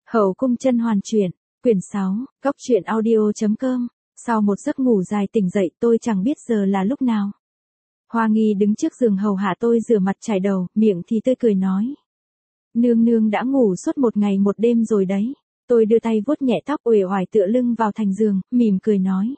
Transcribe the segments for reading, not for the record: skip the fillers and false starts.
Hậu cung甄hoàn truyện, quyển 6, góc truyện audio.com. Sau một giấc ngủ dài tỉnh dậy tôi chẳng biết giờ là lúc nào. Hoa Nghi đứng trước giường hầu hạ tôi rửa mặt chải đầu, miệng thì tươi cười nói. Nương nương đã ngủ suốt một ngày một đêm rồi đấy. Tôi đưa tay vuốt nhẹ tóc uể oải tựa lưng vào thành giường, mỉm cười nói.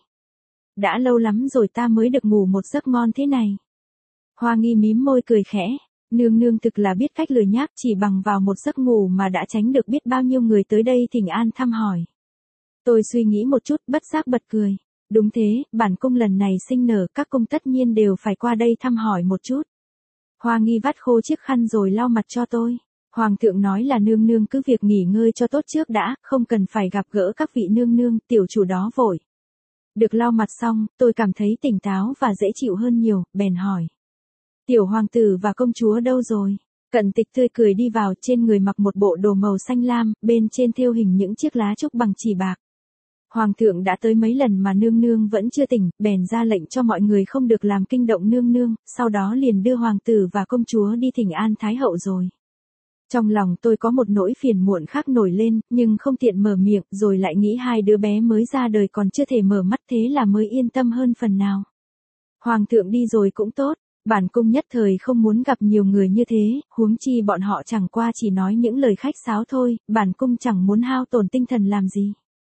Đã lâu lắm rồi ta mới được ngủ một giấc ngon thế này. Hoa Nghi mím môi cười khẽ. Nương nương thực là biết cách lười nhác, chỉ bằng vào một giấc ngủ mà đã tránh được biết bao nhiêu người tới đây thỉnh an thăm hỏi. Tôi suy nghĩ một chút, bất giác bật cười. Đúng thế, bản cung lần này sinh nở, các cung tất nhiên đều phải qua đây thăm hỏi một chút. Hoa Nghi vắt khô chiếc khăn rồi lau mặt cho tôi. Hoàng thượng nói là nương nương cứ việc nghỉ ngơi cho tốt trước đã, không cần phải gặp gỡ các vị nương nương, tiểu chủ đó vội. Được lau mặt xong, tôi cảm thấy tỉnh táo và dễ chịu hơn nhiều, bèn hỏi. Tiểu hoàng tử và công chúa đâu rồi? Cận Tịch tươi cười đi vào, trên người mặc một bộ đồ màu xanh lam, bên trên thêu hình những chiếc lá trúc bằng chỉ bạc. Hoàng thượng đã tới mấy lần mà nương nương vẫn chưa tỉnh, bèn ra lệnh cho mọi người không được làm kinh động nương nương, sau đó liền đưa hoàng tử và công chúa đi thỉnh an thái hậu rồi. Trong lòng tôi có một nỗi phiền muộn khác nổi lên, nhưng không tiện mở miệng, rồi lại nghĩ hai đứa bé mới ra đời còn chưa thể mở mắt, thế là mới yên tâm hơn phần nào. Hoàng thượng đi rồi cũng tốt. Bản cung nhất thời không muốn gặp nhiều người như thế, huống chi bọn họ chẳng qua chỉ nói những lời khách sáo thôi, bản cung chẳng muốn hao tổn tinh thần làm gì.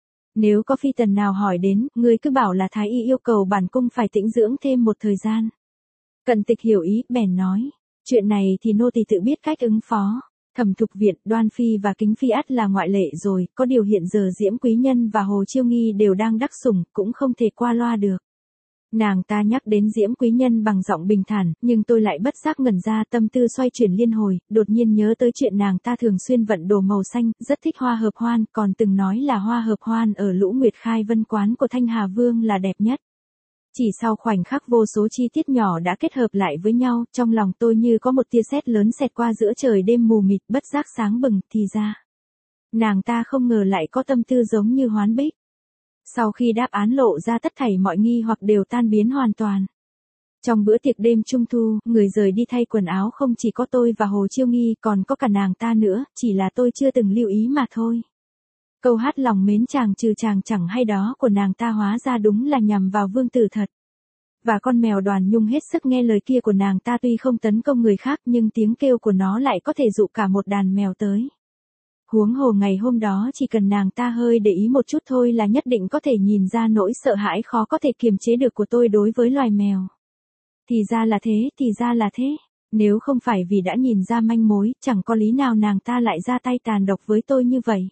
Nếu có phi tần nào hỏi đến, ngươi cứ bảo là thái y yêu cầu bản cung phải tĩnh dưỡng thêm một thời gian. Cận Tịch hiểu ý, bèn nói, chuyện này thì nô tỳ tự biết cách ứng phó. Thẩm Thục Viện, Đoan Phi và Kính Phi ắt là ngoại lệ rồi, có điều hiện giờ Diễm Quý Nhân và Hồ Chiêu Nghi đều đang đắc sủng, cũng không thể qua loa được. Nàng ta nhắc đến Diễm Quý Nhân bằng giọng bình thản, nhưng tôi lại bất giác ngẩn ra, tâm tư xoay chuyển liên hồi, đột nhiên nhớ tới chuyện nàng ta thường xuyên vận đồ màu xanh, rất thích hoa hợp hoan, còn từng nói là hoa hợp hoan ở Lũ Nguyệt Khai Vân quán của Thanh Hà Vương là đẹp nhất. Chỉ sau khoảnh khắc vô số chi tiết nhỏ đã kết hợp lại với nhau, trong lòng tôi như có một tia sét lớn xẹt qua giữa trời đêm mù mịt, bất giác sáng bừng, thì ra. Nàng ta không ngờ lại có tâm tư giống như Hoán Bích. Sau khi đáp án lộ ra, tất thảy mọi nghi hoặc đều tan biến hoàn toàn. Trong bữa tiệc đêm trung thu, người rời đi thay quần áo không chỉ có tôi và Hồ Chiêu Nghi, còn có cả nàng ta nữa, chỉ là tôi chưa từng lưu ý mà thôi. Câu hát lòng mến chàng trừ chàng chẳng hay đó của nàng ta hóa ra đúng là nhằm vào vương tử thật. Và con mèo Đoàn Nhung hết sức nghe lời kia của nàng ta, tuy không tấn công người khác nhưng tiếng kêu của nó lại có thể dụ cả một đàn mèo tới. Huống hồ ngày hôm đó chỉ cần nàng ta hơi để ý một chút thôi là nhất định có thể nhìn ra nỗi sợ hãi khó có thể kiềm chế được của tôi đối với loài mèo. Thì ra là thế, thì ra là thế. Nếu không phải vì đã nhìn ra manh mối, chẳng có lý nào nàng ta lại ra tay tàn độc với tôi như vậy.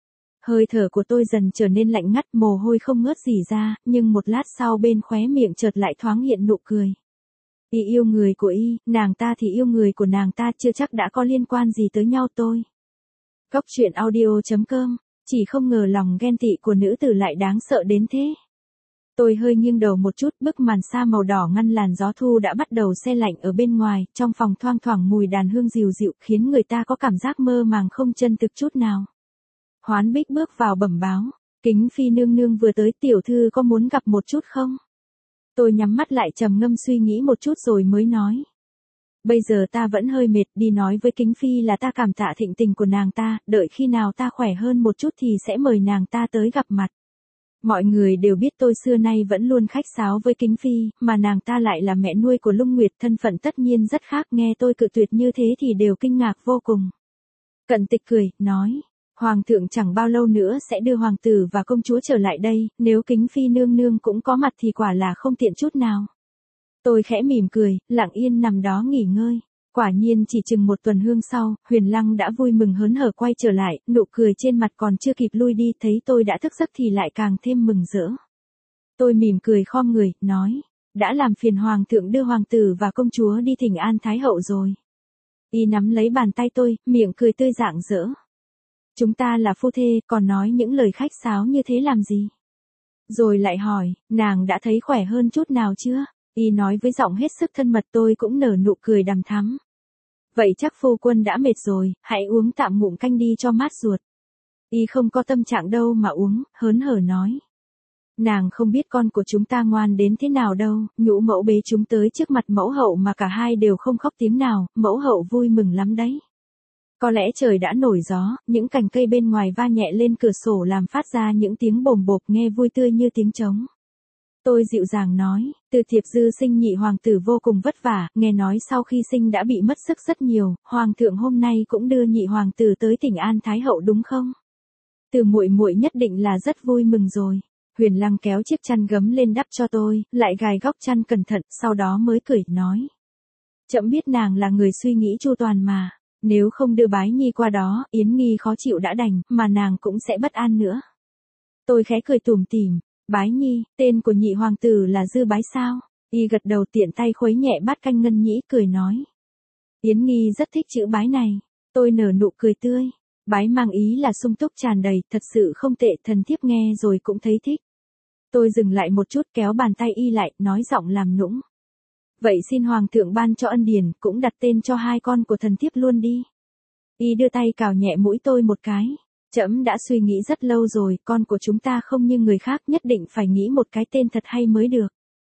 Hơi thở của tôi dần trở nên lạnh ngắt, mồ hôi không ngớt rỉ ra, nhưng một lát sau bên khóe miệng chợt lại thoáng hiện nụ cười. Y yêu người của y, nàng ta thì yêu người của nàng ta, chưa chắc đã có liên quan gì tới nhau tôi. Góc truyện audio.com, chỉ không ngờ lòng ghen tị của nữ tử lại đáng sợ đến thế. Tôi hơi nghiêng đầu một chút, bức màn sa màu đỏ ngăn làn gió thu đã bắt đầu se lạnh ở bên ngoài, trong phòng thoang thoảng mùi đàn hương dịu dịu, khiến người ta có cảm giác mơ màng không chân thực chút nào. Hoán Bích bước vào bẩm báo, Kính Phi nương nương vừa tới, tiểu thư có muốn gặp một chút không? Tôi nhắm mắt lại trầm ngâm suy nghĩ một chút rồi mới nói. Bây giờ ta vẫn hơi mệt, đi nói với Kính Phi là ta cảm tạ thịnh tình của nàng ta, đợi khi nào ta khỏe hơn một chút thì sẽ mời nàng ta tới gặp mặt. Mọi người đều biết tôi xưa nay vẫn luôn khách sáo với Kính Phi, mà nàng ta lại là mẹ nuôi của Lung Nguyệt, thân phận tất nhiên rất khác, nghe tôi cự tuyệt như thế thì đều kinh ngạc vô cùng. Cận Tịch cười, nói, Hoàng thượng chẳng bao lâu nữa sẽ đưa hoàng tử và công chúa trở lại đây, nếu Kính Phi nương nương cũng có mặt thì quả là không tiện chút nào. Tôi khẽ mỉm cười, lặng yên nằm đó nghỉ ngơi. Quả nhiên chỉ chừng một tuần hương sau, Huyền Lăng đã vui mừng hớn hở quay trở lại, nụ cười trên mặt còn chưa kịp lui đi, thấy tôi đã thức giấc thì lại càng thêm mừng rỡ. Tôi mỉm cười khom người, nói, đã làm phiền hoàng thượng đưa hoàng tử và công chúa đi thỉnh an thái hậu rồi. Y nắm lấy bàn tay tôi, miệng cười tươi rạng rỡ. Chúng ta là phu thê, còn nói những lời khách sáo như thế làm gì? Rồi lại hỏi, nàng đã thấy khỏe hơn chút nào chưa? Y nói với giọng hết sức thân mật, tôi cũng nở nụ cười đằm thắm. Vậy chắc phu quân đã mệt rồi, hãy uống tạm ngụm canh đi cho mát ruột. Y không có tâm trạng đâu mà uống, hớn hở nói. Nàng không biết con của chúng ta ngoan đến thế nào đâu, nhũ mẫu bế chúng tới trước mặt mẫu hậu mà cả hai đều không khóc tiếng nào, mẫu hậu vui mừng lắm đấy. Có lẽ trời đã nổi gió, những cành cây bên ngoài va nhẹ lên cửa sổ làm phát ra những tiếng bồm bộp nghe vui tươi như tiếng trống. Tôi dịu dàng nói, Từ Thiệp Dư sinh nhị hoàng tử vô cùng vất vả, nghe nói sau khi sinh đã bị mất sức rất nhiều, hoàng thượng hôm nay cũng đưa nhị hoàng tử tới tỉnh An Thái Hậu đúng không? Từ muội muội nhất định là rất vui mừng rồi. Huyền Lăng kéo chiếc chăn gấm lên đắp cho tôi, lại gài góc chăn cẩn thận, sau đó mới cười, nói. Trẫm biết nàng là người suy nghĩ chu toàn mà, nếu không đưa Bái Nhi qua đó, Yến Nghi khó chịu đã đành, mà nàng cũng sẽ bất an nữa. Tôi khẽ cười tủm tỉm, Bái Nhi, tên của nhị hoàng tử là Dư Bái sao? Y gật đầu tiện tay khuấy nhẹ bát canh ngân nhĩ cười nói. Yến Nghi rất thích chữ Bái này, tôi nở nụ cười tươi. Bái mang ý là sung túc tràn đầy, thật sự không tệ, thần thiếp nghe rồi cũng thấy thích. Tôi dừng lại một chút kéo bàn tay Y lại, nói giọng làm nũng. Vậy xin hoàng thượng ban cho ân điển, cũng đặt tên cho hai con của thần thiếp luôn đi. Y đưa tay cào nhẹ mũi tôi một cái. Trẫm đã suy nghĩ rất lâu rồi, con của chúng ta không như người khác, nhất định phải nghĩ một cái tên thật hay mới được.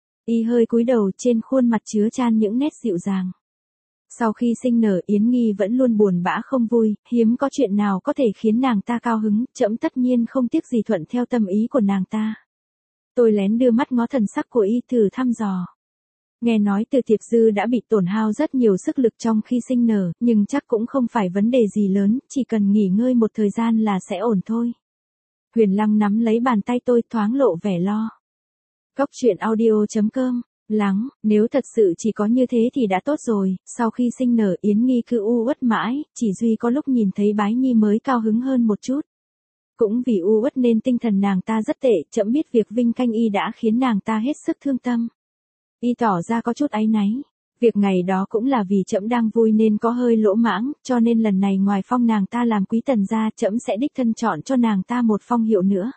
Y hơi cúi đầu, trên khuôn mặt chứa chan những nét dịu dàng. Sau khi sinh nở, Yến Nghi vẫn luôn buồn bã không vui, hiếm có chuyện nào có thể khiến nàng ta cao hứng, trẫm tất nhiên không tiếc gì thuận theo tâm ý của nàng ta. Tôi lén đưa mắt ngó thần sắc của Y thử thăm dò. Nghe nói Từ Thiệp Dư đã bị tổn hao rất nhiều sức lực trong khi sinh nở, nhưng chắc cũng không phải vấn đề gì lớn, chỉ cần nghỉ ngơi một thời gian là sẽ ổn thôi. Huyền Lăng nắm lấy bàn tay tôi, thoáng lộ vẻ lo. Cóc truyện audio.com. Lắng, nếu thật sự chỉ có như thế thì đã tốt rồi, sau khi sinh nở Yến Nghi cứ u uất mãi, chỉ duy có lúc nhìn thấy Bái Nhi mới cao hứng hơn một chút. Cũng vì u uất nên tinh thần nàng ta rất tệ, trẫm biết việc Vinh Canh Y đã khiến nàng ta hết sức thương tâm. Y tỏ ra có chút áy náy. Việc ngày đó cũng là vì trẫm đang vui nên có hơi lỗ mãng, cho nên lần này ngoài phong nàng ta làm quý tần ra, trẫm sẽ đích thân chọn cho nàng ta một phong hiệu nữa.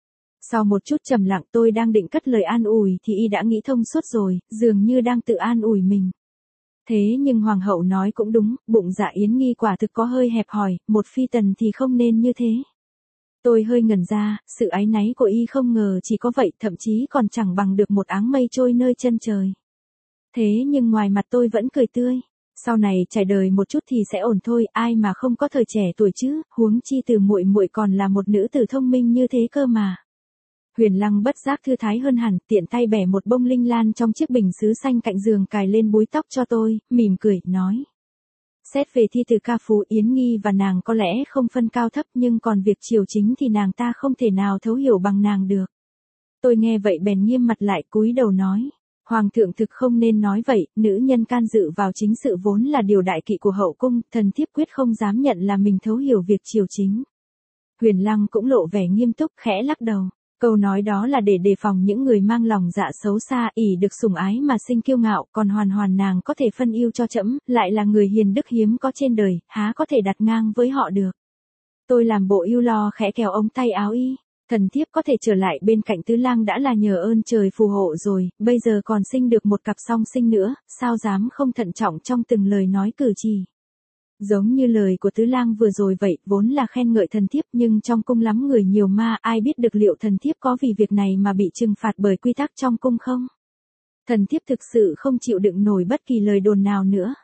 Sau một chút trầm lặng tôi đang định cất lời an ủi thì Y đã nghĩ thông suốt rồi, dường như đang tự an ủi mình. Thế nhưng hoàng hậu nói cũng đúng, bụng dạ Yến Nghi quả thực có hơi hẹp hòi, một phi tần thì không nên như thế. Tôi hơi ngẩn ra, sự áy náy của Y không ngờ chỉ có vậy, thậm chí còn chẳng bằng được một áng mây trôi nơi chân trời. Thế nhưng ngoài mặt tôi vẫn cười tươi. Sau này trải đời một chút thì sẽ ổn thôi, ai mà không có thời trẻ tuổi chứ, huống chi Từ muội muội còn là một nữ tử thông minh như thế cơ mà. Huyền Lăng bất giác thư thái hơn hẳn, tiện tay bẻ một bông linh lan trong chiếc bình sứ xanh cạnh giường cài lên búi tóc cho tôi, mỉm cười, nói. Xét về thi từ ca phú, Yến Nghi và nàng có lẽ không phân cao thấp, nhưng còn việc triều chính thì nàng ta không thể nào thấu hiểu bằng nàng được. Tôi nghe vậy bèn nghiêm mặt lại, cúi đầu nói. Hoàng thượng thực không nên nói vậy, nữ nhân can dự vào chính sự vốn là điều đại kỵ của hậu cung, thần thiếp quyết không dám nhận là mình thấu hiểu việc triều chính. Huyền Lăng cũng lộ vẻ nghiêm túc, khẽ lắc đầu. Câu nói đó là để đề phòng những người mang lòng dạ xấu xa, ỷ được sủng ái mà sinh kiêu ngạo, còn hoàn hoàn nàng có thể phân ưu cho trẫm, lại là người hiền đức hiếm có trên đời, há có thể đặt ngang với họ được. Tôi làm bộ ưu lo khẽ kéo ống tay áo Y. Thần thiếp có thể trở lại bên cạnh Tứ Lang đã là nhờ ơn trời phù hộ rồi, bây giờ còn sinh được một cặp song sinh nữa, sao dám không thận trọng trong từng lời nói cử chỉ. Giống như lời của Tứ Lang vừa rồi vậy, vốn là khen ngợi thần thiếp, nhưng trong cung lắm người nhiều ma, ai biết được liệu thần thiếp có vì việc này mà bị trừng phạt bởi quy tắc trong cung không? Thần thiếp thực sự không chịu đựng nổi bất kỳ lời đồn nào nữa.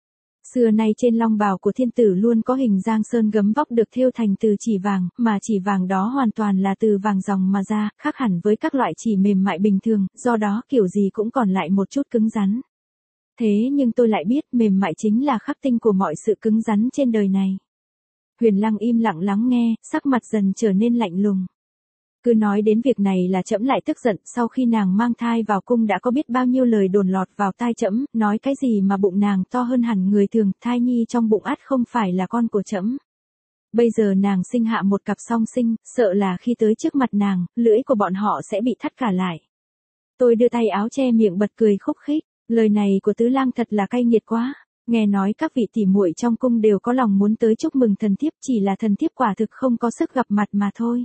Xưa nay trên long bào của thiên tử luôn có hình giang sơn gấm vóc được thêu thành từ chỉ vàng, mà chỉ vàng đó hoàn toàn là từ vàng ròng mà ra, khác hẳn với các loại chỉ mềm mại bình thường, do đó kiểu gì cũng còn lại một chút cứng rắn. Thế nhưng tôi lại biết mềm mại chính là khắc tinh của mọi sự cứng rắn trên đời này. Huyền Lăng im lặng lắng nghe, sắc mặt dần trở nên lạnh lùng. Cứ nói đến việc này là trẫm lại tức giận, sau khi nàng mang thai vào cung đã có biết bao nhiêu lời đồn lọt vào tai trẫm, nói cái gì mà bụng nàng to hơn hẳn người thường, thai nhi trong bụng ắt không phải là con của trẫm. Bây giờ nàng sinh hạ một cặp song sinh, sợ là khi tới trước mặt nàng, lưỡi của bọn họ sẽ bị thắt cả lại. Tôi đưa tay áo che miệng bật cười khúc khích, lời này của Tứ Lang thật là cay nghiệt quá. Nghe nói các vị tỉ muội trong cung đều có lòng muốn tới chúc mừng thần thiếp, chỉ là thần thiếp quả thực không có sức gặp mặt mà thôi.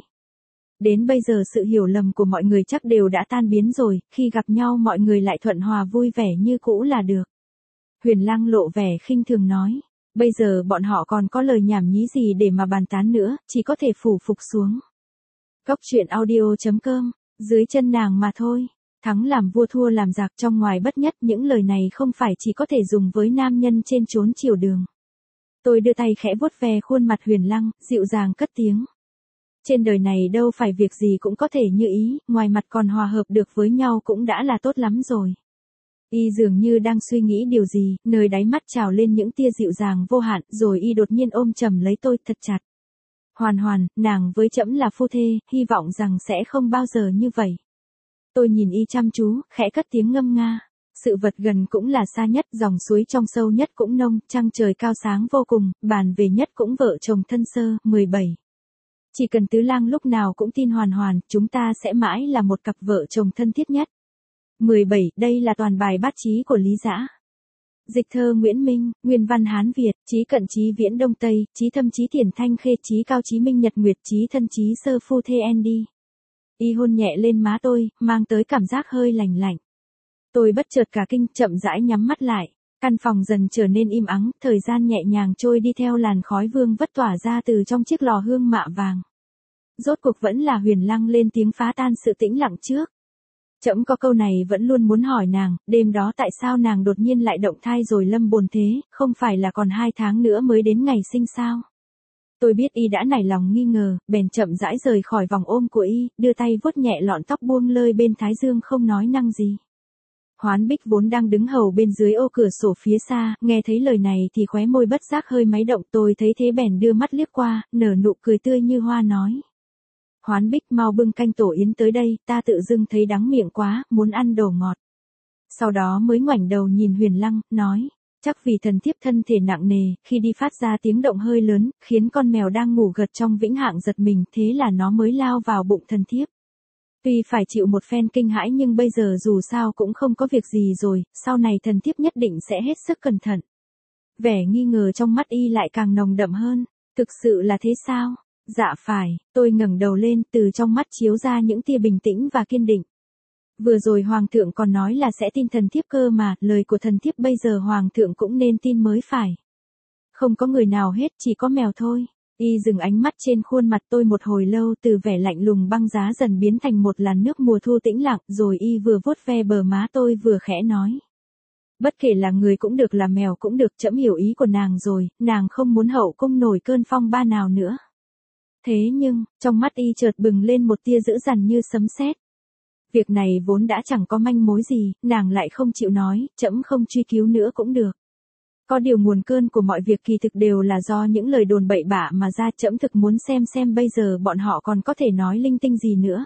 Đến bây giờ sự hiểu lầm của mọi người chắc đều đã tan biến rồi, khi gặp nhau mọi người lại thuận hòa vui vẻ như cũ là được. Huyền Lăng lộ vẻ khinh thường nói, bây giờ bọn họ còn có lời nhảm nhí gì để mà bàn tán nữa, chỉ có thể phủ phục xuống. Cóc truyện audio.com, dưới chân nàng mà thôi. Thắng làm vua thua làm giặc, trong ngoài bất nhất, những lời này không phải chỉ có thể dùng với nam nhân trên chốn triều đường. Tôi đưa tay khẽ vuốt ve khuôn mặt Huyền Lăng, dịu dàng cất tiếng. Trên đời này đâu phải việc gì cũng có thể như ý, ngoài mặt còn hòa hợp được với nhau cũng đã là tốt lắm rồi. Y dường như đang suy nghĩ điều gì, nơi đáy mắt trào lên những tia dịu dàng vô hạn, rồi y đột nhiên ôm chầm lấy tôi thật chặt. Hoàn Hoàn, nàng với trẫm là phu thê, hy vọng rằng sẽ không bao giờ như vậy. Tôi nhìn y chăm chú, khẽ cất tiếng ngâm nga. Sự vật gần cũng là xa nhất, dòng suối trong sâu nhất cũng nông, trăng trời cao sáng vô cùng, bàn về nhất cũng vợ chồng thân sơ, 17. Chỉ cần Tứ Lang lúc nào cũng tin Hoàn Hoàn, chúng ta sẽ mãi là một cặp vợ chồng thân thiết nhất. 17, đây là toàn bài bát chí của Lý Dã. Dịch thơ Nguyễn Minh, nguyên văn Hán Việt, chí cận chí viễn Đông Tây, chí thâm chí thiển thanh khê, chí cao chí minh nhật nguyệt, chí thân chí sơ phu thê Andy. Y hôn nhẹ lên má tôi, mang tới cảm giác hơi lành lạnh. Tôi bất chợt cả kinh, chậm rãi nhắm mắt lại. Căn phòng dần trở nên im ắng, thời gian nhẹ nhàng trôi đi theo làn khói vương vất tỏa ra từ trong chiếc lò hương mạ vàng. Rốt cuộc vẫn là Huyền Lăng lên tiếng phá tan sự tĩnh lặng trước. Trẫm có câu này vẫn luôn muốn hỏi nàng, đêm đó tại sao nàng đột nhiên lại động thai rồi lâm bồn thế, không phải là còn 2 tháng nữa mới đến ngày sinh sao? Tôi biết y đã nảy lòng nghi ngờ, bèn chậm rãi rời khỏi vòng ôm của y, đưa tay vuốt nhẹ lọn tóc buông lơi bên thái dương không nói năng gì. Hoán Bích vốn đang đứng hầu bên dưới ô cửa sổ phía xa, nghe thấy lời này thì khóe môi bất giác hơi máy động, tôi thấy thế bèn đưa mắt liếc qua, nở nụ cười tươi như hoa nói. Hoán Bích mau bưng canh tổ yến tới đây, ta tự dưng thấy đắng miệng quá, muốn ăn đồ ngọt. Sau đó mới ngoảnh đầu nhìn Huyền Lăng, nói, chắc vì thần thiếp thân thể nặng nề, khi đi phát ra tiếng động hơi lớn, khiến con mèo đang ngủ gật trong vĩnh hạng giật mình, thế là nó mới lao vào bụng thần thiếp. Tuy phải chịu một phen kinh hãi nhưng bây giờ dù sao cũng không có việc gì rồi, sau này thần thiếp nhất định sẽ hết sức cẩn thận. Vẻ nghi ngờ trong mắt y lại càng nồng đậm hơn, thực sự là thế sao? Dạ phải, tôi ngẩng đầu lên, từ trong mắt chiếu ra những tia bình tĩnh và kiên định. Vừa rồi Hoàng thượng còn nói là sẽ tin thần thiếp cơ mà, lời của thần thiếp bây giờ Hoàng thượng cũng nên tin mới phải. Không có người nào hết, chỉ có mèo thôi. Y dừng ánh mắt trên khuôn mặt tôi một hồi lâu, từ vẻ lạnh lùng băng giá dần biến thành một làn nước mùa thu tĩnh lặng, rồi y vừa vuốt ve bờ má tôi vừa khẽ nói. Bất kể là người cũng được là mèo cũng được, trẫm hiểu ý của nàng rồi, nàng không muốn hậu cung nổi cơn phong ba nào nữa. Thế nhưng, trong mắt y chợt bừng lên một tia dữ dằn như sấm sét. Việc này vốn đã chẳng có manh mối gì, nàng lại không chịu nói, trẫm không truy cứu nữa cũng được. Có điều nguồn cơn của mọi việc kỳ thực đều là do những lời đồn bậy bạ mà ra, trẫm thực muốn xem bây giờ bọn họ còn có thể nói linh tinh gì nữa.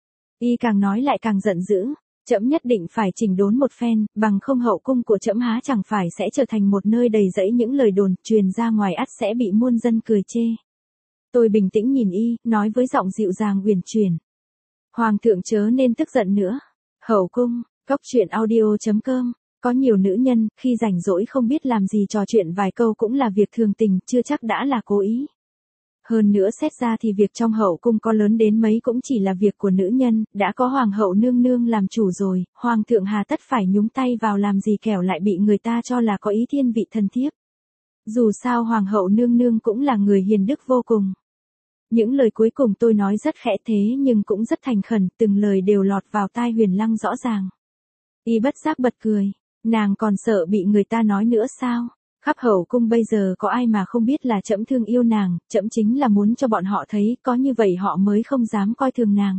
Y càng nói lại càng giận dữ, trẫm nhất định phải chỉnh đốn một phen, bằng không hậu cung của trẫm há chẳng phải sẽ trở thành một nơi đầy rẫy những lời đồn, truyền ra ngoài ắt sẽ bị muôn dân cười chê. Tôi bình tĩnh nhìn y, nói với giọng dịu dàng uyển chuyển. Hoàng thượng chớ nên tức giận nữa. Hậu cung, cóc truyện audio.com. Có nhiều nữ nhân, khi rảnh rỗi không biết làm gì trò chuyện vài câu cũng là việc thường tình, chưa chắc đã là cố ý. Hơn nữa xét ra thì việc trong hậu cung có lớn đến mấy cũng chỉ là việc của nữ nhân, đã có hoàng hậu nương nương làm chủ rồi, hoàng thượng hà tất phải nhúng tay vào làm gì kẻo lại bị người ta cho là có ý thiên vị thần thiếp. Dù sao hoàng hậu nương nương cũng là người hiền đức vô cùng. Những lời cuối cùng tôi nói rất khẽ thế nhưng cũng rất thành khẩn, từng lời đều lọt vào tai Huyền Lăng rõ ràng. Y bất giác bật cười, nàng còn sợ bị người ta nói nữa sao? Khắp hậu cung bây giờ có ai mà không biết là trẫm thương yêu nàng, trẫm chính là muốn cho bọn họ thấy, có như vậy họ mới không dám coi thường nàng.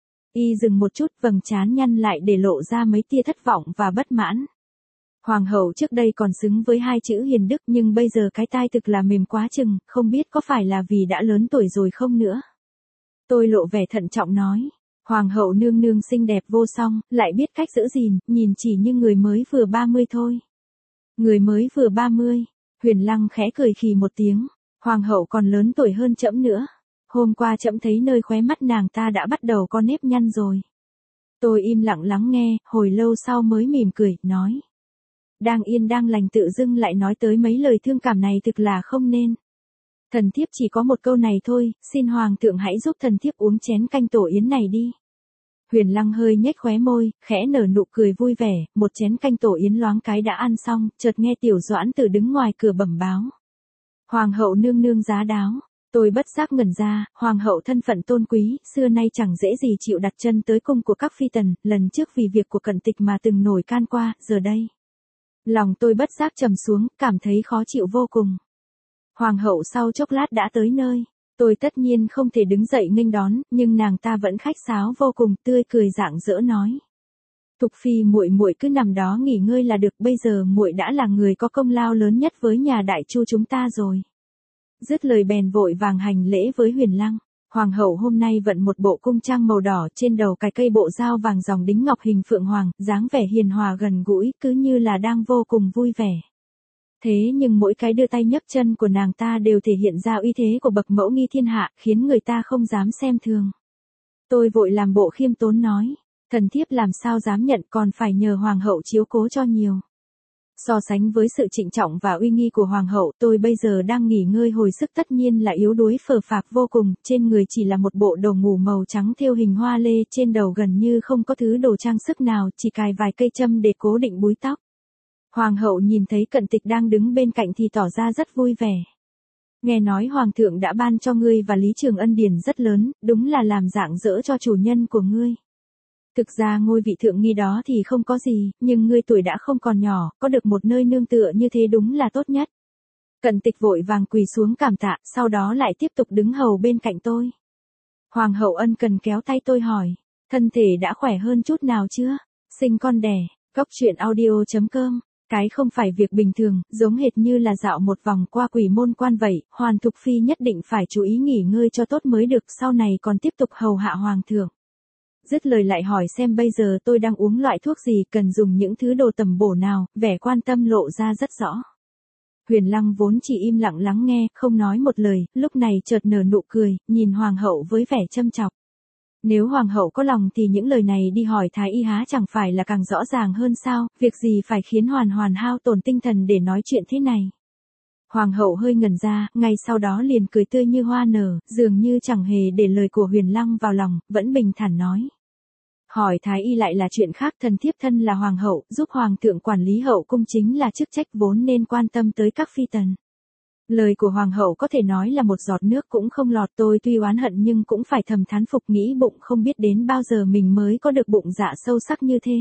Y dừng một chút, vầng trán nhăn lại để lộ ra mấy tia thất vọng và bất mãn. Hoàng hậu trước đây còn xứng với 2 chữ hiền đức nhưng bây giờ cái tai thực là mềm quá chừng, không biết có phải là vì đã lớn tuổi rồi không nữa. Tôi lộ vẻ thận trọng nói, hoàng hậu nương nương xinh đẹp vô song, lại biết cách giữ gìn, nhìn chỉ như người mới vừa 30 thôi. Người mới vừa 30, Huyền Lăng khẽ cười khì một tiếng, hoàng hậu còn lớn tuổi hơn trẫm nữa. Hôm qua trẫm thấy nơi khóe mắt nàng ta đã bắt đầu có nếp nhăn rồi. Tôi im lặng lắng nghe, hồi lâu sau mới mỉm cười, nói. Đang yên đang lành tự dưng lại nói tới mấy lời thương cảm này thực là không nên. Thần thiếp chỉ có một câu này thôi, xin hoàng thượng hãy giúp thần thiếp uống chén canh tổ yến này đi. Huyền Lăng hơi nhếch khóe môi, khẽ nở nụ cười vui vẻ, một chén canh tổ yến loáng cái đã ăn xong, chợt nghe Tiểu Doãn Tử đứng ngoài cửa bẩm báo. Hoàng hậu nương nương giá đáo. Tôi bất giác ngẩn ra, hoàng hậu thân phận tôn quý, xưa nay chẳng dễ gì chịu đặt chân tới cung của các phi tần, lần trước vì việc của Cận Tịch mà từng nổi can qua, giờ đây. Lòng tôi bất giác trầm xuống, cảm thấy khó chịu vô cùng. Hoàng hậu sau chốc lát đã tới nơi. Tôi tất nhiên không thể đứng dậy nghênh đón, nhưng nàng ta vẫn khách sáo vô cùng, tươi cười rạng rỡ nói: "Thục phi muội cứ nằm đó nghỉ ngơi là được, bây giờ muội đã là người có công lao lớn nhất với nhà Đại Chu chúng ta rồi." Dứt lời bèn vội vàng hành lễ với Huyền Lăng. Hoàng hậu hôm nay vận một bộ cung trang màu đỏ, trên đầu cài cây bộ dao vàng dòng đính ngọc hình phượng hoàng, dáng vẻ hiền hòa gần gũi, cứ như là đang vô cùng vui vẻ. Thế nhưng mỗi cái đưa tay nhấc chân của nàng ta đều thể hiện ra uy thế của bậc mẫu nghi thiên hạ, khiến người ta không dám xem thường. Tôi vội làm bộ khiêm tốn nói: "Thần thiếp làm sao dám nhận, còn phải nhờ hoàng hậu chiếu cố cho nhiều." So sánh với sự trịnh trọng và uy nghi của hoàng hậu, tôi bây giờ đang nghỉ ngơi hồi sức tất nhiên là yếu đuối phờ phạc vô cùng, trên người chỉ là một bộ đồ ngủ màu trắng thêu hình hoa lê, trên đầu gần như không có thứ đồ trang sức nào, chỉ cài vài cây châm để cố định búi tóc. Hoàng hậu nhìn thấy Cận Tịch đang đứng bên cạnh thì tỏ ra rất vui vẻ. "Nghe nói hoàng thượng đã ban cho ngươi và Lý Trường Ân điển rất lớn, đúng là làm rạng rỡ cho chủ nhân của ngươi. Thực ra ngôi vị thượng nghi đó thì không có gì, nhưng ngươi tuổi đã không còn nhỏ, có được một nơi nương tựa như thế đúng là tốt nhất." Cận Tịch vội vàng quỳ xuống cảm tạ, sau đó lại tiếp tục đứng hầu bên cạnh tôi. Hoàng hậu ân cần kéo tay tôi hỏi: "Thân thể đã khỏe hơn chút nào chưa? Sinh con đẻ." Cóc truyện audio.com. Cái không phải việc bình thường, giống hệt như là dạo một vòng qua quỷ môn quan vậy, Hoàn Thục Phi nhất định phải chú ý nghỉ ngơi cho tốt mới được, sau này còn tiếp tục hầu hạ hoàng thượng. Dứt lời lại hỏi xem bây giờ tôi đang uống loại thuốc gì, cần dùng những thứ đồ tầm bổ nào, vẻ quan tâm lộ ra rất rõ. Huyền Lăng vốn chỉ im lặng lắng nghe, không nói một lời, lúc này chợt nở nụ cười, nhìn hoàng hậu với vẻ châm chọc. Nếu hoàng hậu có lòng thì những lời này đi hỏi thái y há chẳng phải là càng rõ ràng hơn sao, việc gì phải khiến Hoàn Hoàn hao tổn tinh thần để nói chuyện thế này. Hoàng hậu hơi ngẩn ra, ngay sau đó liền cười tươi như hoa nở, dường như chẳng hề để lời của Huyền Lăng vào lòng, vẫn bình thản nói: "Hỏi thái y lại là chuyện khác, thần thiếp thân là hoàng hậu, giúp hoàng thượng quản lý hậu cung chính là chức trách vốn nên quan tâm tới các phi tần." Lời của hoàng hậu có thể nói là một giọt nước cũng không lọt, tôi tuy oán hận nhưng cũng phải thầm thán phục, nghĩ bụng không biết đến bao giờ mình mới có được bụng dạ sâu sắc như thế.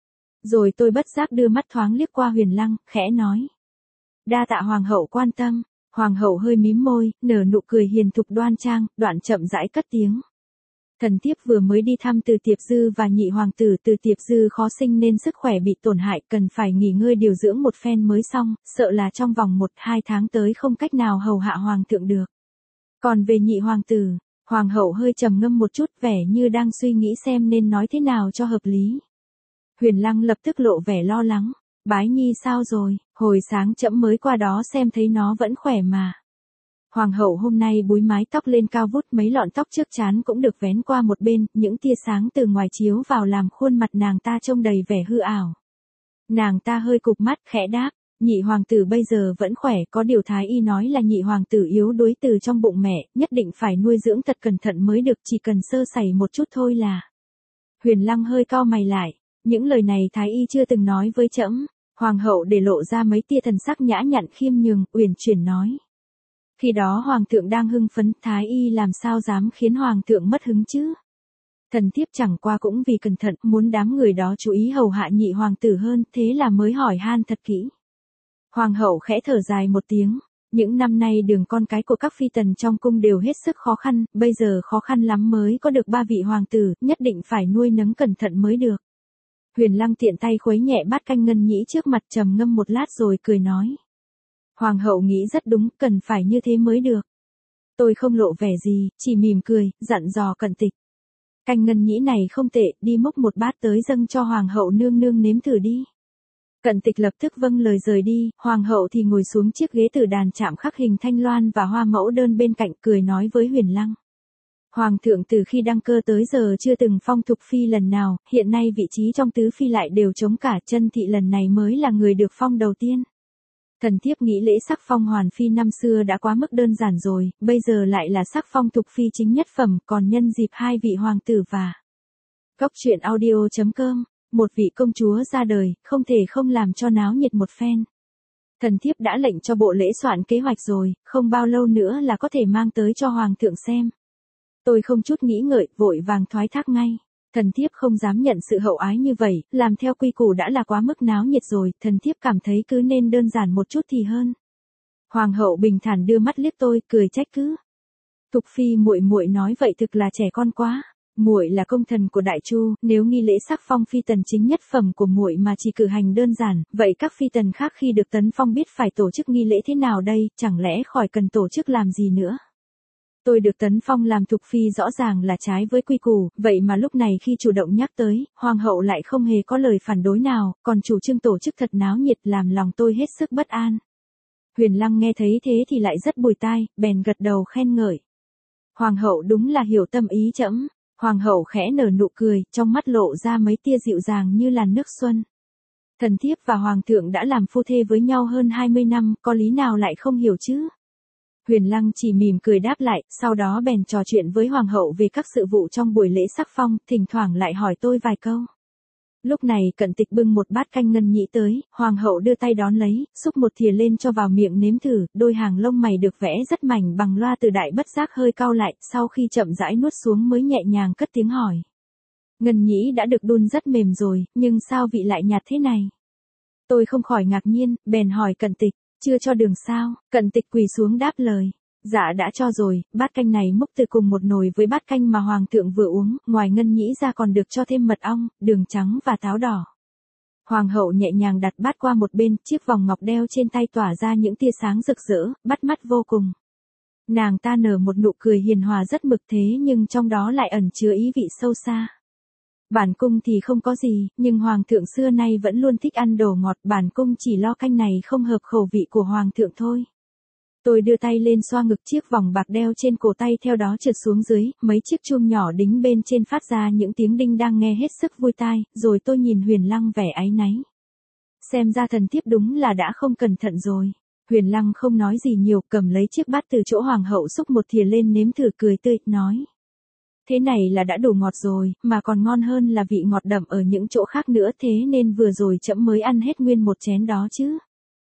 Rồi tôi bất giác đưa mắt thoáng liếc qua Huyền Lăng, khẽ nói: "Đa tạ hoàng hậu quan tâm." Hoàng hậu hơi mím môi, nở nụ cười hiền thục đoan trang, đoạn chậm rãi cất tiếng: "Thần thiếp vừa mới đi thăm Từ Tiệp Dư và nhị hoàng tử, Từ Tiệp Dư khó sinh nên sức khỏe bị tổn hại, cần phải nghỉ ngơi điều dưỡng một phen mới xong, sợ là trong vòng 1-2 tháng tới không cách nào hầu hạ hoàng thượng được. Còn về nhị hoàng tử." Hoàng hậu hơi trầm ngâm một chút, vẻ như đang suy nghĩ xem nên nói thế nào cho hợp lý. Huyền Lăng lập tức lộ vẻ lo lắng: "Bái nhi sao rồi, hồi sáng trẫm mới qua đó xem thấy nó vẫn khỏe mà." Hoàng hậu hôm nay búi mái tóc lên cao vút, mấy lọn tóc trước trán cũng được vén qua một bên, những tia sáng từ ngoài chiếu vào làm khuôn mặt nàng ta trông đầy vẻ hư ảo. Nàng ta hơi cụp mắt, khẽ đáp: "Nhị hoàng tử bây giờ vẫn khỏe, có điều thái y nói là nhị hoàng tử yếu đuối từ trong bụng mẹ, nhất định phải nuôi dưỡng thật cẩn thận mới được, chỉ cần sơ sẩy một chút thôi là." Huyền Lăng hơi cau mày lại, những lời này thái y chưa từng nói với trẫm. Hoàng hậu để lộ ra mấy tia thần sắc nhã nhặn khiêm nhường, uyển chuyển nói: "Khi đó hoàng thượng đang hưng phấn, thái y làm sao dám khiến hoàng thượng mất hứng chứ. Thần thiếp chẳng qua cũng vì cẩn thận, muốn đám người đó chú ý hầu hạ nhị hoàng tử hơn, thế là mới hỏi han thật kỹ." Hoàng hậu khẽ thở dài một tiếng: "Những năm nay đường con cái của các phi tần trong cung đều hết sức khó khăn, bây giờ khó khăn lắm mới có được 3 vị hoàng tử, nhất định phải nuôi nấng cẩn thận mới được." Huyền Lăng tiện tay khuấy nhẹ bát canh ngân nhĩ trước mặt, trầm ngâm một lát rồi cười nói: "Hoàng hậu nghĩ rất đúng, cần phải như thế mới được." Tôi không lộ vẻ gì, chỉ mỉm cười, dặn dò Cận Tịch: "Canh ngân nhĩ này không tệ, đi múc một bát tới dâng cho hoàng hậu nương nương nếm thử đi." Cận Tịch lập tức vâng lời rời đi, hoàng hậu thì ngồi xuống chiếc ghế tử đàn chạm khắc hình thanh loan và hoa mẫu đơn bên cạnh, cười nói với Huyền Lăng: "Hoàng thượng từ khi đăng cơ tới giờ chưa từng phong Thục Phi lần nào, hiện nay vị trí trong tứ phi lại đều trống cả, Chân Thị lần này mới là người được phong đầu tiên. Thần thiếp nghĩ lễ sắc phong Hoàn Phi năm xưa đã quá mức đơn giản rồi, bây giờ lại là sắc phong Thục Phi chính nhất phẩm, còn nhân dịp 2 vị hoàng tử và..." Cóc truyện audio.com. Một vị công chúa ra đời, không thể không làm cho náo nhiệt một phen. Thần thiếp đã lệnh cho bộ lễ soạn kế hoạch rồi, không bao lâu nữa là có thể mang tới cho hoàng thượng xem. Tôi không chút nghĩ ngợi, vội vàng thoái thác ngay: "Thần thiếp không dám nhận sự hậu ái như vậy, làm theo quy củ đã là quá mức náo nhiệt rồi, thần thiếp cảm thấy cứ nên đơn giản một chút thì hơn." Hoàng hậu bình thản đưa mắt liếc tôi, cười trách cứ. Thục phi muội muội nói vậy thực là trẻ con quá. Muội là công thần của Đại Chu, nếu nghi lễ sắc phong phi tần chính nhất phẩm của muội mà chỉ cử hành đơn giản, vậy các phi tần khác khi được tấn phong biết phải tổ chức nghi lễ thế nào đây, chẳng lẽ khỏi cần tổ chức làm gì nữa? Tôi được tấn phong làm thục phi rõ ràng là trái với quy củ, vậy mà lúc này khi chủ động nhắc tới, hoàng hậu lại không hề có lời phản đối nào, còn chủ trương tổ chức thật náo nhiệt làm lòng tôi hết sức bất an. Huyền Lăng nghe thấy thế thì lại rất bùi tai, bèn gật đầu khen ngợi. Hoàng hậu đúng là hiểu tâm ý trẫm. Hoàng hậu khẽ nở nụ cười, trong mắt lộ ra mấy tia dịu dàng như làn nước xuân. Thần thiếp và hoàng thượng đã làm phu thê với nhau hơn 20 năm, có lý nào lại không hiểu chứ? Huyền Lăng chỉ mỉm cười đáp lại, sau đó bèn trò chuyện với hoàng hậu về các sự vụ trong buổi lễ sắc phong, thỉnh thoảng lại hỏi tôi vài câu. Lúc này Cận Tịch bưng một bát canh ngân nhĩ tới, hoàng hậu đưa tay đón lấy, xúc một thìa lên cho vào miệng nếm thử, đôi hàng lông mày được vẽ rất mảnh bằng loa từ đại bất giác hơi cau lại, sau khi chậm rãi nuốt xuống mới nhẹ nhàng cất tiếng hỏi. Ngân nhĩ đã được đun rất mềm rồi, nhưng sao vị lại nhạt thế này? Tôi không khỏi ngạc nhiên, bèn hỏi Cận Tịch, chưa cho đường sao? Cận Tịch quỳ xuống đáp lời. Dạ đã cho rồi, bát canh này múc từ cùng một nồi với bát canh mà hoàng thượng vừa uống, ngoài ngân nhĩ ra còn được cho thêm mật ong, đường trắng và táo đỏ. Hoàng hậu nhẹ nhàng đặt bát qua một bên, chiếc vòng ngọc đeo trên tay tỏa ra những tia sáng rực rỡ, bắt mắt vô cùng. Nàng ta nở một nụ cười hiền hòa rất mực thế nhưng trong đó lại ẩn chứa ý vị sâu xa. Bản cung thì không có gì, nhưng hoàng thượng xưa nay vẫn luôn thích ăn đồ ngọt, bản cung chỉ lo canh này không hợp khẩu vị của hoàng thượng thôi. Tôi đưa tay lên xoa ngực chiếc vòng bạc đeo trên cổ tay theo đó trượt xuống dưới, mấy chiếc chuông nhỏ đính bên trên phát ra những tiếng đinh đang nghe hết sức vui tai, rồi tôi nhìn Huyền Lăng vẻ áy náy. Xem ra thần thiếp đúng là đã không cẩn thận rồi. Huyền Lăng không nói gì nhiều, cầm lấy chiếc bát từ chỗ hoàng hậu xúc một thìa lên nếm thử cười tươi, nói. Thế này là đã đủ ngọt rồi, mà còn ngon hơn là vị ngọt đậm ở những chỗ khác nữa thế nên vừa rồi trẫm mới ăn hết nguyên một chén đó chứ.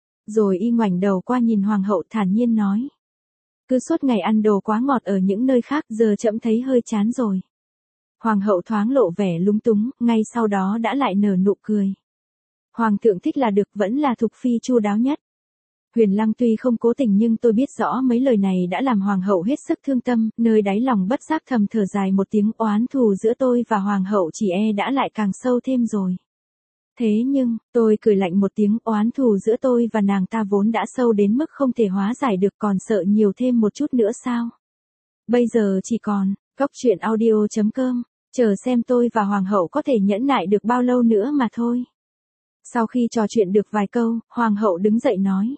Rồi y ngoảnh đầu qua nhìn hoàng hậu thản nhiên nói. Cứ suốt ngày ăn đồ quá ngọt ở những nơi khác giờ trẫm thấy hơi chán rồi. Hoàng hậu thoáng lộ vẻ lúng túng, ngay sau đó đã lại nở nụ cười. Hoàng thượng thích là được, vẫn là thục phi chu đáo nhất. Huyền Lăng tuy không cố tình nhưng tôi biết rõ mấy lời này đã làm hoàng hậu hết sức thương tâm, nơi đáy lòng bất giác thầm thở dài một tiếng, oán thù giữa tôi và hoàng hậu chỉ e đã lại càng sâu thêm rồi. Thế nhưng, tôi cười lạnh một tiếng, oán thù giữa tôi và nàng ta vốn đã sâu đến mức không thể hóa giải được, còn sợ nhiều thêm một chút nữa sao? Bây giờ chỉ còn, góc truyện audio.com, chờ xem tôi và hoàng hậu có thể nhẫn nại được bao lâu nữa mà thôi. Sau khi trò chuyện được vài câu, hoàng hậu đứng dậy nói.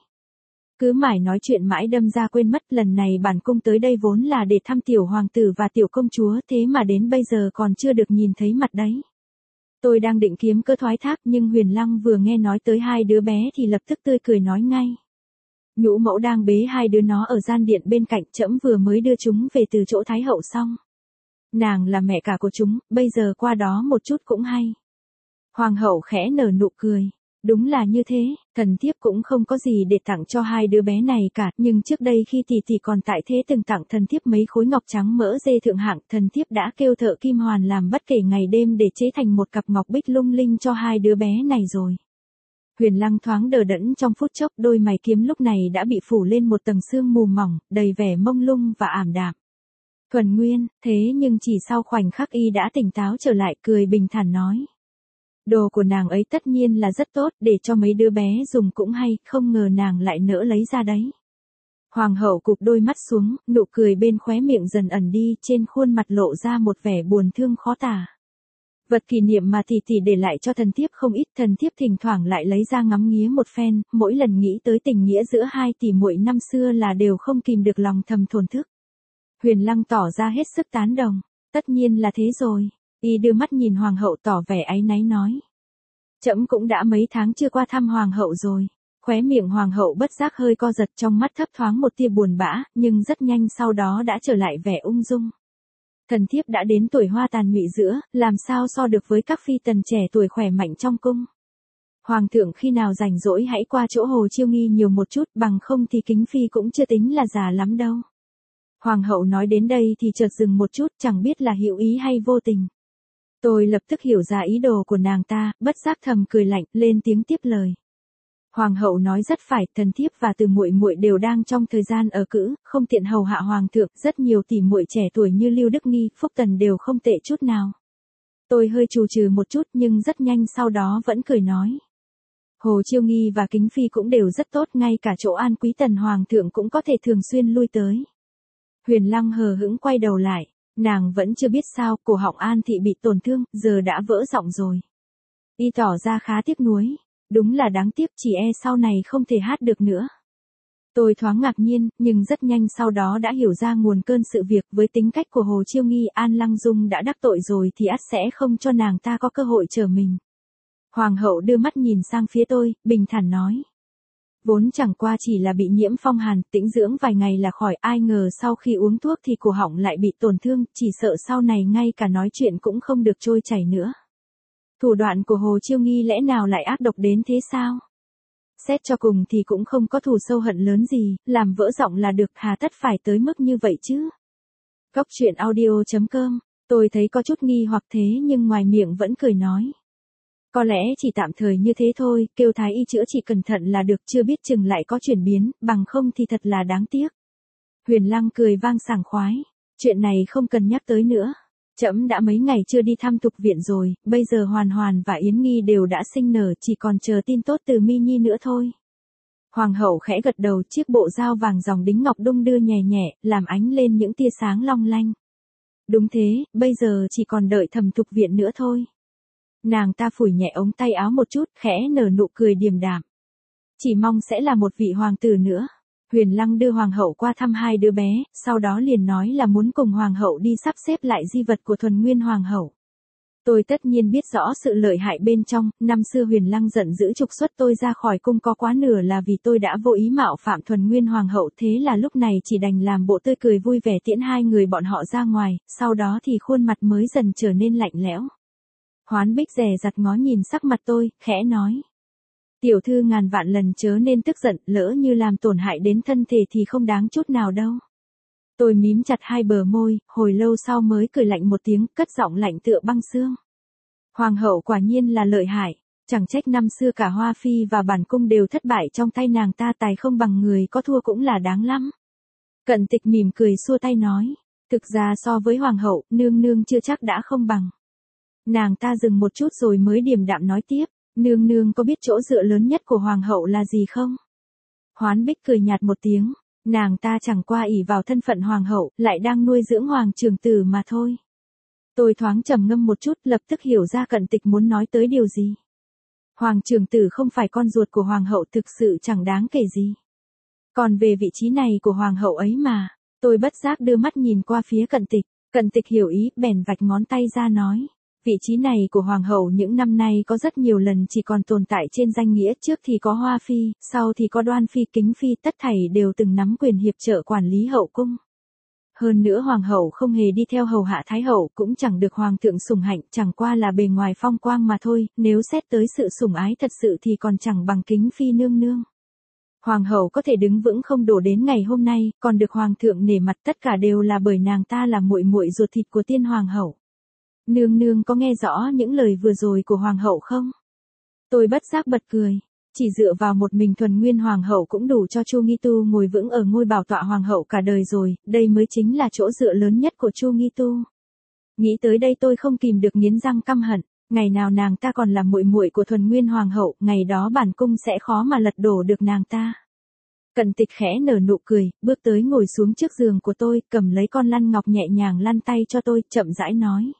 Cứ mãi nói chuyện mãi đâm ra quên mất, lần này bản cung tới đây vốn là để thăm tiểu hoàng tử và tiểu công chúa, thế mà đến bây giờ còn chưa được nhìn thấy mặt đấy. Tôi đang định kiếm cớ thoái thác nhưng Huyền Lăng vừa nghe nói tới hai đứa bé thì lập tức tươi cười nói ngay. Nhũ mẫu đang bế hai đứa nó ở gian điện bên cạnh, trẫm vừa mới đưa chúng về từ chỗ thái hậu xong. Nàng là mẹ cả của chúng, bây giờ qua đó một chút cũng hay. Hoàng hậu khẽ nở nụ cười. Đúng là như thế, thần thiếp cũng không có gì để tặng cho hai đứa bé này cả, nhưng trước đây khi tỷ còn tại thế từng tặng thần thiếp mấy khối ngọc trắng mỡ dê thượng hạng, thần thiếp đã kêu thợ kim hoàn làm bất kể ngày đêm để chế thành một cặp ngọc bích lung linh cho hai đứa bé này rồi. Huyền Lăng thoáng đờ đẫn trong phút chốc, đôi mày kiếm lúc này đã bị phủ lên một tầng sương mù mỏng, đầy vẻ mông lung và ảm đạm. Thuần Nguyên, thế nhưng chỉ sau khoảnh khắc y đã tỉnh táo trở lại, cười bình thản nói. Đồ của nàng ấy tất nhiên là rất tốt, để cho mấy đứa bé dùng cũng hay, không ngờ nàng lại nỡ lấy ra đấy. Hoàng hậu cụp đôi mắt xuống, nụ cười bên khóe miệng dần ẩn đi, trên khuôn mặt lộ ra một vẻ buồn thương khó tả. Vật kỷ niệm mà tỷ để lại cho thần thiếp không ít, thần thiếp thỉnh thoảng lại lấy ra ngắm nghía một phen, mỗi lần nghĩ tới tình nghĩa giữa hai tỷ muội năm xưa là đều không kìm được lòng thầm thổn thức. Huyền Lăng tỏ ra hết sức tán đồng, tất nhiên là thế rồi. Y đưa mắt nhìn hoàng hậu tỏ vẻ áy náy nói. Trẫm cũng đã mấy tháng chưa qua thăm hoàng hậu rồi. Khóe miệng hoàng hậu bất giác hơi co giật, trong mắt thấp thoáng một tia buồn bã, nhưng rất nhanh sau đó đã trở lại vẻ ung dung. Thần thiếp đã đến tuổi hoa tàn nhụy giữa, làm sao so được với các phi tần trẻ tuổi khỏe mạnh trong cung. Hoàng thượng khi nào rảnh rỗi hãy qua chỗ Hồ Chiêu Nghi nhiều một chút, bằng không thì Kính Phi cũng chưa tính là già lắm đâu. Hoàng hậu nói đến đây thì chợt dừng một chút, chẳng biết là hữu ý hay vô tình. Tôi lập tức hiểu ra ý đồ của nàng ta, bất giác thầm cười lạnh, lên tiếng tiếp lời. Hoàng hậu nói rất phải, thần thiếp và từ muội muội đều đang trong thời gian ở cữ, không tiện hầu hạ hoàng thượng, rất nhiều tỷ muội trẻ tuổi như Lưu Đức Nghi, Phúc Tần đều không tệ chút nào. Tôi hơi trù trừ một chút nhưng rất nhanh sau đó vẫn cười nói. Hồ Chiêu Nghi và Kính Phi cũng đều rất tốt, ngay cả chỗ An Quý Tần Hoàng thượng cũng có thể thường xuyên lui tới. Huyền Lăng hờ hững quay đầu lại, nàng vẫn chưa biết sao, cổ họng An Thị bị tổn thương, giờ đã vỡ giọng rồi. Y tỏ ra khá tiếc nuối, đúng là đáng tiếc, chỉ e sau này không thể hát được nữa. Tôi thoáng ngạc nhiên, nhưng rất nhanh sau đó đã hiểu ra nguồn cơn sự việc, với tính cách của Hồ Chiêu Nghi, An Lăng Dung đã đắc tội rồi thì ắt sẽ không cho nàng ta có cơ hội trở mình. Hoàng hậu đưa mắt nhìn sang phía tôi, bình thản nói. Vốn chẳng qua chỉ là bị nhiễm phong hàn, tĩnh dưỡng vài ngày là khỏi, ai ngờ sau khi uống thuốc thì cổ họng lại bị tổn thương, chỉ sợ sau này ngay cả nói chuyện cũng không được trôi chảy nữa. Thủ đoạn của Hồ Chiêu Nghi lẽ nào lại ác độc đến thế sao? Xét cho cùng thì cũng không có thù sâu hận lớn gì, làm vỡ giọng là được, hà tất phải tới mức như vậy chứ. Góc truyện audio.com, tôi thấy có chút nghi hoặc thế nhưng ngoài miệng vẫn cười nói. Có lẽ chỉ tạm thời như thế thôi, kêu thái y chữa trị cẩn thận là được, chưa biết chừng lại có chuyển biến, bằng không thì thật là đáng tiếc. Huyền Lăng cười vang sảng khoái, chuyện này không cần nhắc tới nữa. Trẫm đã mấy ngày chưa đi thăm Thục viện rồi, bây giờ Hoàn Hoàn và Yến Nghi đều đã sinh nở, chỉ còn chờ tin tốt từ Mi Nhi nữa thôi. Hoàng hậu khẽ gật đầu, chiếc bộ dao vàng dòng đính ngọc đung đưa nhẹ nhẹ, làm ánh lên những tia sáng long lanh. Đúng thế, bây giờ chỉ còn đợi Thẩm Thục viện nữa thôi. Nàng ta phủi nhẹ ống tay áo một chút, khẽ nở nụ cười điềm đạm. Chỉ mong sẽ là một vị hoàng tử nữa. Huyền Lăng đưa hoàng hậu qua thăm hai đứa bé, sau đó liền nói là muốn cùng hoàng hậu đi sắp xếp lại di vật của thuần nguyên hoàng hậu. Tôi tất nhiên biết rõ sự lợi hại bên trong, năm xưa Huyền Lăng giận dữ trục xuất tôi ra khỏi cung có quá nửa là vì tôi đã vô ý mạo phạm thuần nguyên hoàng hậu, thế là lúc này chỉ đành làm bộ tươi cười vui vẻ tiễn hai người bọn họ ra ngoài, sau đó thì khuôn mặt mới dần trở nên lạnh lẽo. Hoán Bích dè dặt ngó nhìn sắc mặt tôi, khẽ nói. Tiểu thư ngàn vạn lần chớ nên tức giận, lỡ như làm tổn hại đến thân thể thì không đáng chút nào đâu. Tôi mím chặt hai bờ môi, hồi lâu sau mới cười lạnh một tiếng, cất giọng lạnh tựa băng xương. Hoàng hậu quả nhiên là lợi hại, chẳng trách năm xưa cả Hoa Phi và bản cung đều thất bại trong tay nàng ta, tài không bằng người, có thua cũng là đáng lắm. Cận Tịch mỉm cười xua tay nói, thực ra so với hoàng hậu, nương nương chưa chắc đã không bằng. Nàng ta dừng một chút rồi mới điềm đạm nói tiếp, nương nương có biết chỗ dựa lớn nhất của hoàng hậu là gì không? Hoán Bích cười nhạt một tiếng, nàng ta chẳng qua ỷ vào thân phận hoàng hậu, lại đang nuôi dưỡng hoàng trưởng tử mà thôi. Tôi thoáng trầm ngâm một chút, lập tức hiểu ra Cận Tịch muốn nói tới điều gì. Hoàng trưởng tử không phải con ruột của hoàng hậu, thực sự chẳng đáng kể gì. Còn về vị trí này của hoàng hậu ấy mà, tôi bất giác đưa mắt nhìn qua phía Cận Tịch. Cận Tịch hiểu ý, bèn vạch ngón tay ra nói. Vị trí này của hoàng hậu những năm nay có rất nhiều lần chỉ còn tồn tại trên danh nghĩa, trước thì có Hoa Phi, sau thì có Đoan Phi, Kính Phi, tất thảy đều từng nắm quyền hiệp trợ quản lý hậu cung. Hơn nữa hoàng hậu không hề đi theo hầu hạ thái hậu, cũng chẳng được hoàng thượng sủng hạnh, chẳng qua là bề ngoài phong quang mà thôi, nếu xét tới sự sủng ái thật sự thì còn chẳng bằng Kính Phi nương nương. Hoàng hậu có thể đứng vững không đổ đến ngày hôm nay, còn được hoàng thượng nể mặt, tất cả đều là bởi nàng ta là muội muội ruột thịt của tiên hoàng hậu. Nương nương có nghe rõ những lời vừa rồi của hoàng hậu không? Tôi bất giác bật cười. Chỉ dựa vào một mình thuần nguyên hoàng hậu cũng đủ cho Chu Nghi Tu ngồi vững ở ngôi bảo tọa hoàng hậu cả đời rồi, đây mới chính là chỗ dựa lớn nhất của Chu Nghi Tu. Nghĩ tới đây tôi không kìm được nghiến răng căm hận, ngày nào nàng ta còn là muội muội của thuần nguyên hoàng hậu, ngày đó bản cung sẽ khó mà lật đổ được nàng ta. Cận Tịch khẽ nở nụ cười, bước tới ngồi xuống trước giường của tôi, cầm lấy con lăn ngọc nhẹ nhàng lăn tay cho tôi, chậm rãi nói.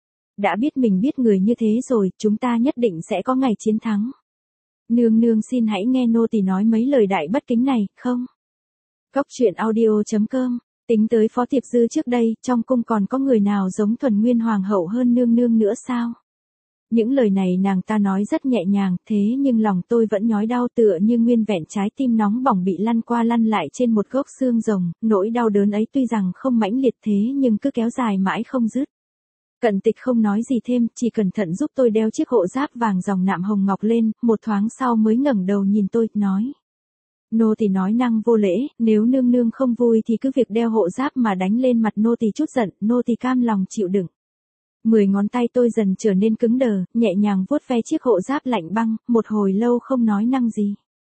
Đã biết mình biết người như thế rồi, chúng ta nhất định sẽ có ngày chiến thắng. Nương nương xin hãy nghe nô tỳ nói mấy lời đại bất kính này, không? Góc truyện audio.com, tính tới Phó Tiệp Dư trước đây, trong cung còn có người nào giống thuần nguyên hoàng hậu hơn nương nương nữa sao? Những lời này nàng ta nói rất nhẹ nhàng, thế nhưng lòng tôi vẫn nhói đau tựa như nguyên vẹn trái tim nóng bỏng bị lăn qua lăn lại trên một gốc xương rồng, nỗi đau đớn ấy tuy rằng không mãnh liệt thế nhưng cứ kéo dài mãi không dứt. Cận Tịch không nói gì thêm, chỉ cẩn thận giúp tôi đeo chiếc hộ giáp vàng dòng nạm hồng ngọc lên, một thoáng sau mới ngẩng đầu nhìn tôi, nói. Nô tỳ nói năng vô lễ, nếu nương nương không vui thì cứ việc đeo hộ giáp mà đánh lên mặt nô tỳ chút giận, nô tỳ cam lòng chịu đựng. 10 ngón tay tôi dần trở nên cứng đờ, nhẹ nhàng vuốt ve chiếc hộ giáp lạnh băng, một hồi lâu không nói năng gì.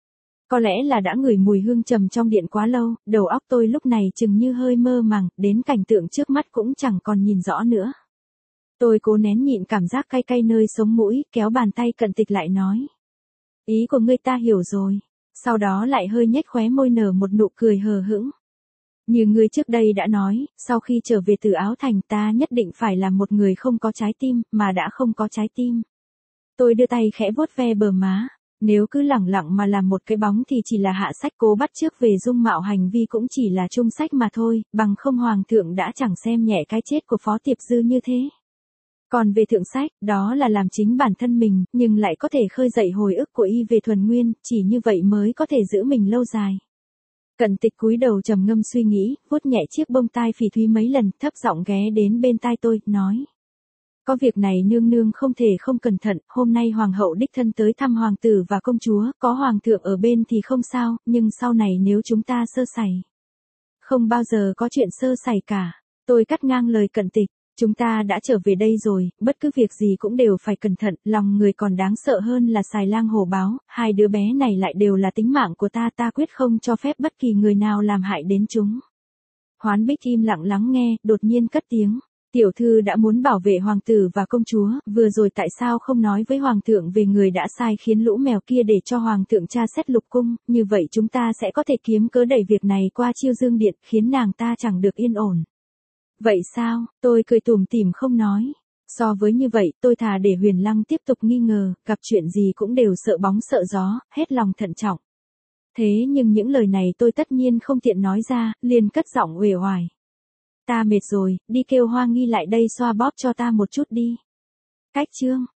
Có lẽ là đã ngửi mùi hương trầm trong điện quá lâu, đầu óc tôi lúc này chừng như hơi mơ màng, đến cảnh tượng trước mắt cũng chẳng còn nhìn rõ nữa. Tôi cố nén nhịn cảm giác cay cay nơi sống mũi, kéo bàn tay Cận Tịch lại nói. Ý của ngươi ta hiểu rồi. Sau đó lại hơi nhếch khóe môi nở một nụ cười hờ hững. Như ngươi trước đây đã nói, sau khi trở về từ Áo Thành ta nhất định phải là một người không có trái tim, mà đã không có trái tim. Tôi đưa tay khẽ vuốt ve bờ má. Nếu cứ lẳng lặng mà làm một cái bóng thì chỉ là hạ sách cố bắt chước về dung mạo hành vi cũng chỉ là trung sách mà thôi, bằng không hoàng thượng đã chẳng xem nhẹ cái chết của Phó Tiệp Dư như thế. Còn về thượng sách, đó là làm chính bản thân mình, nhưng lại có thể khơi dậy hồi ức của y về thuần nguyên, chỉ như vậy mới có thể giữ mình lâu dài. Cận Tịch cúi đầu trầm ngâm suy nghĩ, vuốt nhẹ chiếc bông tai phỉ thúy mấy lần, thấp giọng ghé đến bên tai tôi, nói. Có việc này nương nương không thể không cẩn thận, hôm nay hoàng hậu đích thân tới thăm hoàng tử và công chúa, có hoàng thượng ở bên thì không sao, nhưng sau này nếu chúng ta sơ sẩy. Không bao giờ có chuyện sơ sẩy cả. Tôi cắt ngang lời Cận Tịch. Chúng ta đã trở về đây rồi, bất cứ việc gì cũng đều phải cẩn thận, lòng người còn đáng sợ hơn là xài lang hổ báo, hai đứa bé này lại đều là tính mạng của ta quyết không cho phép bất kỳ người nào làm hại đến chúng. Hoán Bích im lặng lắng nghe, đột nhiên cất tiếng. Tiểu thư đã muốn bảo vệ hoàng tử và công chúa, vừa rồi tại sao không nói với hoàng thượng về người đã sai khiến lũ mèo kia để cho hoàng thượng tra xét lục cung, như vậy chúng ta sẽ có thể kiếm cớ đẩy việc này qua Chiêu Dương Điện, khiến nàng ta chẳng được yên ổn. Vậy sao, tôi cười tủm tỉm không nói. So với như vậy, tôi thà để Huyền Lăng tiếp tục nghi ngờ, gặp chuyện gì cũng đều sợ bóng sợ gió, hết lòng thận trọng. Thế nhưng những lời này tôi tất nhiên không tiện nói ra, liền cất giọng uể oải. Ta mệt rồi, đi kêu Hoa Nghi lại đây xoa bóp cho ta một chút đi. Cách chương.